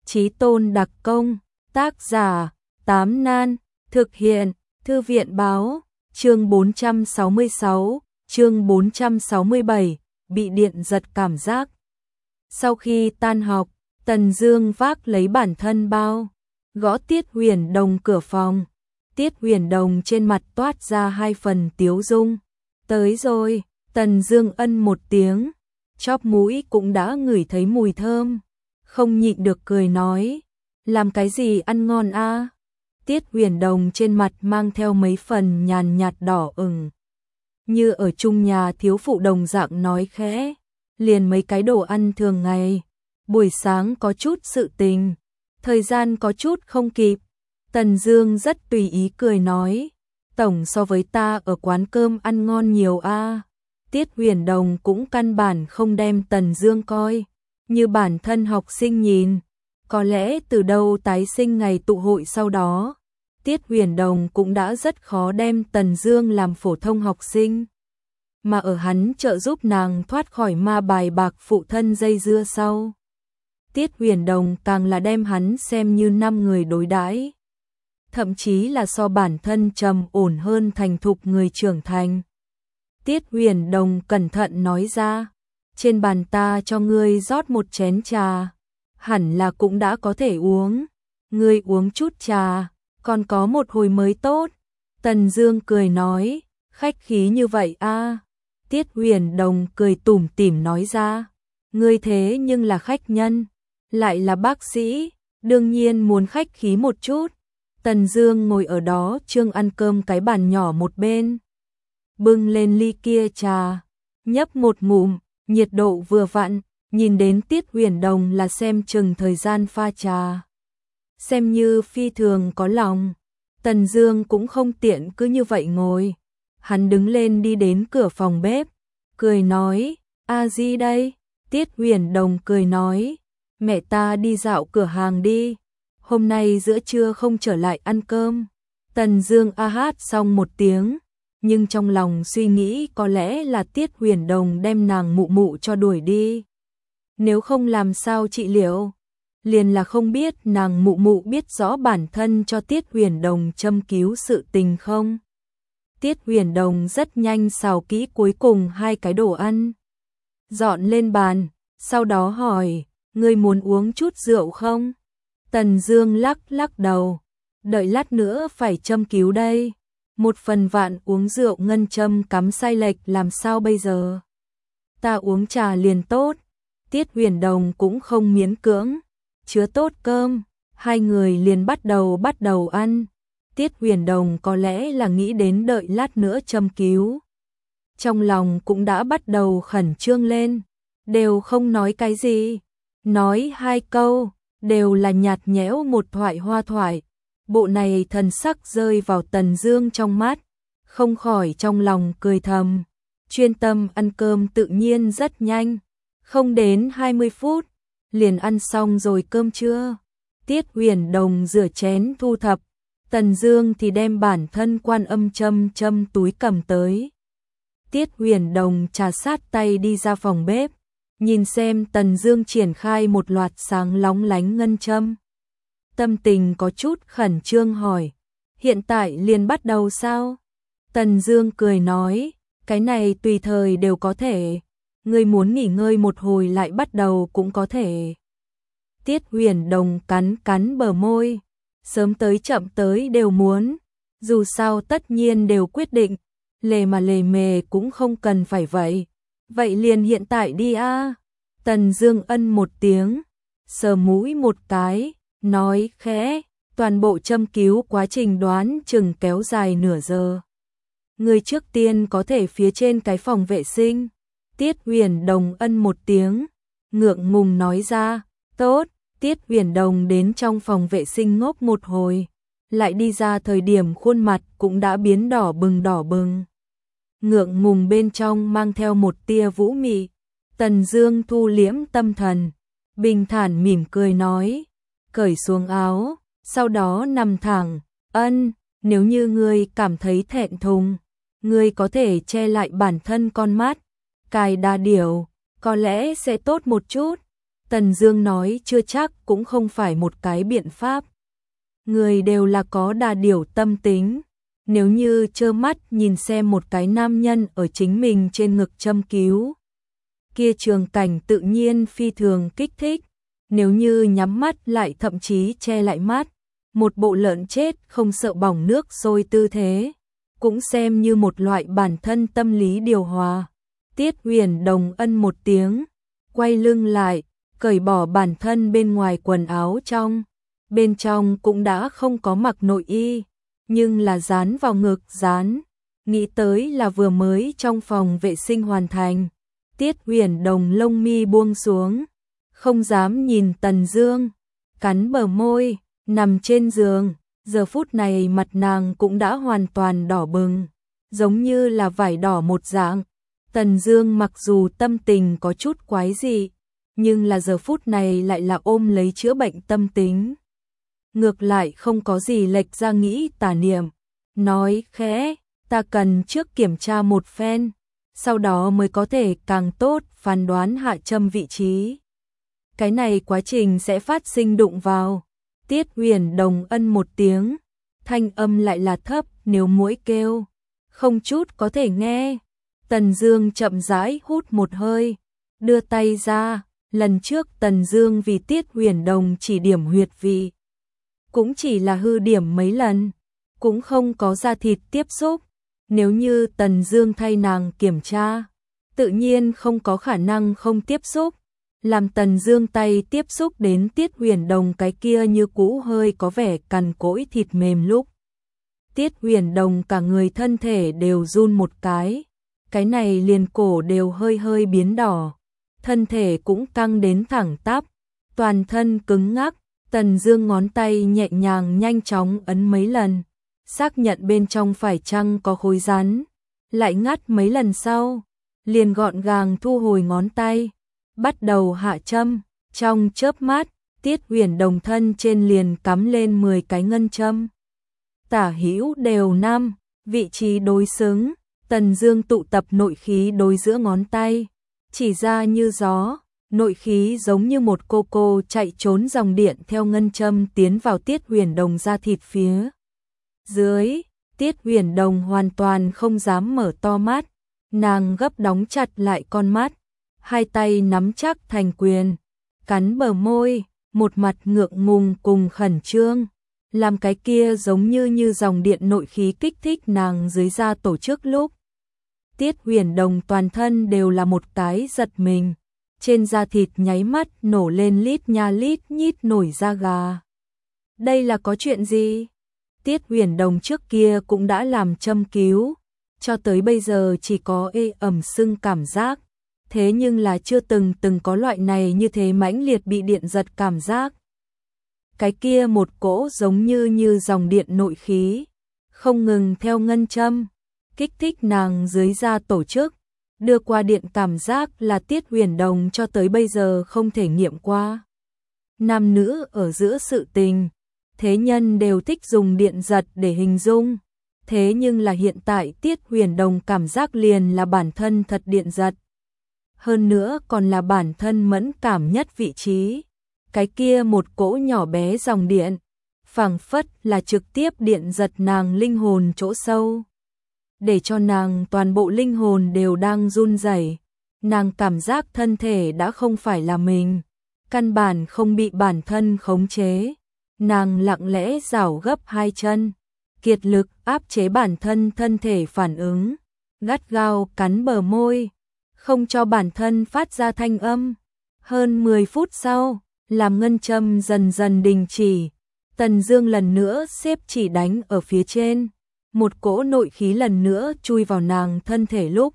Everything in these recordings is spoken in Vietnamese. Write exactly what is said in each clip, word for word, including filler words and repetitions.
Chí tôn đặc công, tác giả, Tám Nan, thực hiện, Thư viện báo, chương bốn trăm sáu mươi sáu, chương bốn trăm sáu mươi bảy, bị điện giật cảm giác. Sau khi tan học, Tần Dương vác lấy bản thân bao, gõ Tiết Huyền Đồng cửa phòng. Tiết Huyền Đồng trên mặt toát ra hai phần tiếu dung. Tới rồi, Tần Dương ân một tiếng, chóp mũi cũng đã ngửi thấy mùi thơm, không nhịn được cười nói, làm cái gì ăn ngon a? À? Tiết Huyền Đồng trên mặt mang theo mấy phần nhàn nhạt đỏ ửng, như ở chung nhà thiếu phụ đồng dạng nói khẽ, liền mấy cái đồ ăn thường ngày, buổi sáng có chút sự tình, thời gian có chút không kịp. Tần Dương rất tùy ý cười nói, tổng so với ta ở quán cơm ăn ngon nhiều a. À. Tiết Huyền Đồng cũng căn bản không đem Tần Dương coi như bản thân học sinh nhìn, có lẽ từ đâu tái sinh ngày tụ hội sau đó, Tiết Huyền Đồng cũng đã rất khó đem Tần Dương làm phổ thông học sinh, mà ở hắn trợ giúp nàng thoát khỏi ma bài bạc phụ thân dây dưa sau, Tiết Huyền Đồng càng là đem hắn xem như năm người đối đãi, thậm chí là so bản thân trầm ổn hơn thành thục người trưởng thành. Tiết Huyền Đồng cẩn thận nói ra, trên bàn ta cho ngươi rót một chén trà, hẳn là cũng đã có thể uống, ngươi uống chút trà, còn có một hồi mới tốt. Tần Dương cười nói, khách khí như vậy a. À. Tiết Huyền Đồng cười tủm tỉm nói ra, ngươi thế nhưng là khách nhân, lại là bác sĩ, đương nhiên muốn khách khí một chút. Tần Dương ngồi ở đó trương ăn cơm cái bàn nhỏ một bên, bưng lên ly kia trà, nhấp một ngụm, nhiệt độ vừa vặn, nhìn đến Tiết Huyền Đồng là xem chừng thời gian pha trà, xem như phi thường có lòng. Tần Dương cũng không tiện cứ như vậy ngồi, hắn đứng lên đi đến cửa phòng bếp, cười nói, a di đây. Tiết Huyền Đồng cười nói, mẹ ta đi dạo cửa hàng đi, hôm nay giữa trưa không trở lại ăn cơm. Tần Dương a hát xong một tiếng, nhưng trong lòng suy nghĩ có lẽ là Tiết Huyền Đồng đem nàng mụ mụ cho đuổi đi, nếu không làm sao trị liệu, liền là không biết nàng mụ mụ biết rõ bản thân cho Tiết Huyền Đồng châm cứu sự tình không. Tiết Huyền Đồng rất nhanh xào kỹ cuối cùng hai cái đồ ăn, dọn lên bàn, sau đó hỏi, ngươi muốn uống chút rượu không? Tần Dương lắc lắc đầu, đợi lát nữa phải châm cứu đây, một phần vạn uống rượu ngân châm cắm sai lệch làm sao bây giờ? Ta uống trà liền tốt. Tiết Huyền Đồng cũng không miễn cưỡng, chứa tốt cơm, hai người liền bắt đầu bắt đầu ăn. Tiết Huyền Đồng có lẽ là nghĩ đến đợi lát nữa châm cứu, trong lòng cũng đã bắt đầu khẩn trương lên, đều không nói cái gì, nói hai câu, đều là nhạt nhẽo một thoại hoa thoại. Bộ này thần sắc rơi vào Tần Dương trong mắt, không khỏi trong lòng cười thầm, chuyên tâm ăn cơm tự nhiên rất nhanh, không đến hai mươi phút, liền ăn xong rồi cơm trưa. Tiết Huyền Đồng rửa chén thu thập, Tần Dương thì đem bản thân Quan Âm châm châm túi cầm tới. Tiết Huyền Đồng trà sát tay đi ra phòng bếp, nhìn xem Tần Dương triển khai một loạt sáng lóng lánh ngân châm. Tâm tình có chút khẩn trương hỏi, hiện tại liền bắt đầu sao? Tần Dương cười nói, cái này tùy thời đều có thể, ngươi muốn nghỉ ngơi một hồi lại bắt đầu cũng có thể. Tiết Huyền Đồng cắn cắn bờ môi, sớm tới chậm tới đều muốn, dù sao tất nhiên đều quyết định, lề mà lề mề cũng không cần phải vậy. Vậy liền hiện tại đi a. À. Tần Dương ân một tiếng, sờ mũi một cái, nói khẽ, toàn bộ châm cứu quá trình đoán chừng kéo dài nửa giờ. Người trước tiên có thể phía trên cái phòng vệ sinh. Tiết Huyền Đồng ân một tiếng, ngượng ngùng nói ra, tốt. Tiết Huyền Đồng đến trong phòng vệ sinh ngốc một hồi, lại đi ra thời điểm khuôn mặt cũng đã biến đỏ bừng đỏ bừng. Ngượng ngùng bên trong mang theo một tia vũ mị. Tần Dương thu liễm tâm thần, bình thản mỉm cười nói, cởi xuống áo, sau đó nằm thẳng, ân, nếu như ngươi cảm thấy thẹn thùng, ngươi có thể che lại bản thân con mắt, cài đà điểu, có lẽ sẽ tốt một chút. Tần Dương nói chưa chắc cũng không phải một cái biện pháp. Người đều là có đà điểu tâm tính. Nếu như trơ mắt nhìn xem một cái nam nhân ở chính mình trên ngực châm cứu, kia trường cảnh tự nhiên phi thường kích thích. Nếu như nhắm mắt lại thậm chí che lại mắt, một bộ lợn chết không sợ bỏng nước sôi tư thế, cũng xem như một loại bản thân tâm lý điều hòa. Tiết Huyền Đồng ân một tiếng, quay lưng lại, cởi bỏ bản thân bên ngoài quần áo trong. Bên trong cũng đã không có mặc nội y, nhưng là dán vào ngực dán. Nghĩ tới là vừa mới trong phòng vệ sinh hoàn thành. Tiết Huyền Đồng lông mi buông xuống, không dám nhìn Tần Dương, cắn bờ môi, nằm trên giường. Giờ phút này mặt nàng cũng đã hoàn toàn đỏ bừng, giống như là vải đỏ một dạng. Tần Dương mặc dù tâm tình có chút quái dị, nhưng là giờ phút này lại là ôm lấy chữa bệnh tâm tính. Ngược lại không có gì lệch ra nghĩ tà niệm, nói khẽ, ta cần trước kiểm tra một phen, sau đó mới có thể càng tốt phán đoán hạ châm vị trí. Cái này quá trình sẽ phát sinh đụng vào. Tiết Huyền Đồng ân một tiếng, thanh âm lại là thấp, nếu muỗi kêu, không chút có thể nghe. Tần Dương chậm rãi hút một hơi, đưa tay ra. Lần trước Tần Dương vì Tiết Huyền Đồng chỉ điểm huyệt vị, cũng chỉ là hư điểm mấy lần, cũng không có da thịt tiếp xúc. Nếu như Tần Dương thay nàng kiểm tra, tự nhiên không có khả năng không tiếp xúc. Làm Tần Dương tay tiếp xúc đến Tiết Huyền Đồng cái kia như cũ hơi có vẻ cằn cỗi thịt mềm lúc, Tiết Huyền Đồng cả người thân thể đều run một cái, cái này liền cổ đều hơi hơi biến đỏ, thân thể cũng căng đến thẳng tắp, toàn thân cứng ngắc. Tần Dương ngón tay nhẹ nhàng nhanh chóng ấn mấy lần, xác nhận bên trong phải chăng có khối rắn, lại ngắt mấy lần sau, liền gọn gàng thu hồi ngón tay, bắt đầu hạ châm. Trong chớp mắt, Tiết Huyền Đồng thân trên liền cắm lên mười cái ngân châm. Tả hữu đều năm, vị trí đối xứng. Tần Dương tụ tập nội khí đối giữa ngón tay, chỉ ra như gió, nội khí giống như một cô cô chạy trốn dòng điện theo ngân châm tiến vào Tiết Huyền Đồng da thịt phía dưới. Tiết Huyền Đồng hoàn toàn không dám mở to mắt, nàng gấp đóng chặt lại con mắt, hai tay nắm chắc thành quyền, cắn bờ môi, một mặt ngượng ngùng cùng khẩn trương, làm cái kia giống như như dòng điện nội khí kích thích nàng dưới da tổ chức lúc. Tiết Huyền Đồng toàn thân đều là một cái giật mình, trên da thịt nháy mắt nổ lên lít nha lít nhít nổi da gà. Đây là có chuyện gì? Tiết Huyền Đồng trước kia cũng đã làm châm cứu, cho tới bây giờ chỉ có ê ẩm sưng cảm giác, thế nhưng là chưa từng từng có loại này như thế mãnh liệt bị điện giật cảm giác. Cái kia một cỗ giống như như dòng điện nội khí, không ngừng theo ngân châm, kích thích nàng dưới da tổ chức, đưa qua điện cảm giác là Tiết Huyền Đồng cho tới bây giờ không thể nghiệm qua. Nam nữ ở giữa sự tình, thế nhân đều thích dùng điện giật để hình dung, thế nhưng là hiện tại Tiết Huyền Đồng cảm giác liền là bản thân thật điện giật. Hơn nữa còn là bản thân mẫn cảm nhất vị trí, cái kia một cỗ nhỏ bé dòng điện, phảng phất là trực tiếp điện giật nàng linh hồn chỗ sâu, để cho nàng toàn bộ linh hồn đều đang run rẩy. Nàng cảm giác thân thể đã không phải là mình, căn bản không bị bản thân khống chế. Nàng lặng lẽ giảo gấp hai chân, kiệt lực áp chế bản thân thân thể phản ứng, gắt gao cắn bờ môi, không cho bản thân phát ra thanh âm. Hơn mười phút sau, làm ngân châm dần dần đình chỉ, Tần Dương lần nữa xếp chỉ đánh ở phía trên, một cỗ nội khí lần nữa chui vào nàng thân thể lúc.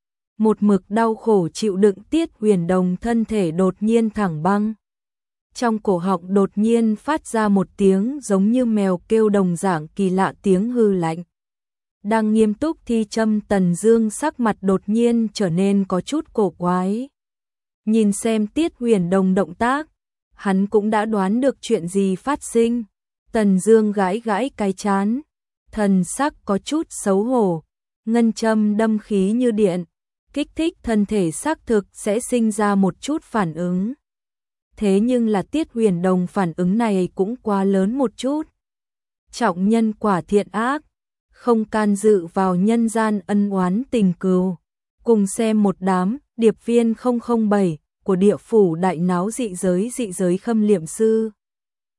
Một mực đau khổ chịu đựng Tiết Huyền Đồng thân thể đột nhiên thẳng băng. Trong cổ họng đột nhiên phát ra một tiếng giống như mèo kêu đồng dạng kỳ lạ tiếng hư lạnh. Đang nghiêm túc thi châm Tần Dương sắc mặt đột nhiên trở nên có chút cổ quái. Nhìn xem Tiết Huyền Đồng động tác, hắn cũng đã đoán được chuyện gì phát sinh. Tần Dương gãi gãi cái trán, thần sắc có chút xấu hổ, ngân châm đâm khí như điện, kích thích thân thể xác thực sẽ sinh ra một chút phản ứng. thế nhưng là Tiết Huyền Đồng phản ứng này cũng quá lớn một chút. Trọng nhân quả thiện ác, không can dự vào nhân gian ân oán tình cừu. Cùng xem một đám điệp viên không không bảy của địa phủ đại náo dị giới dị giới khâm liệm sư.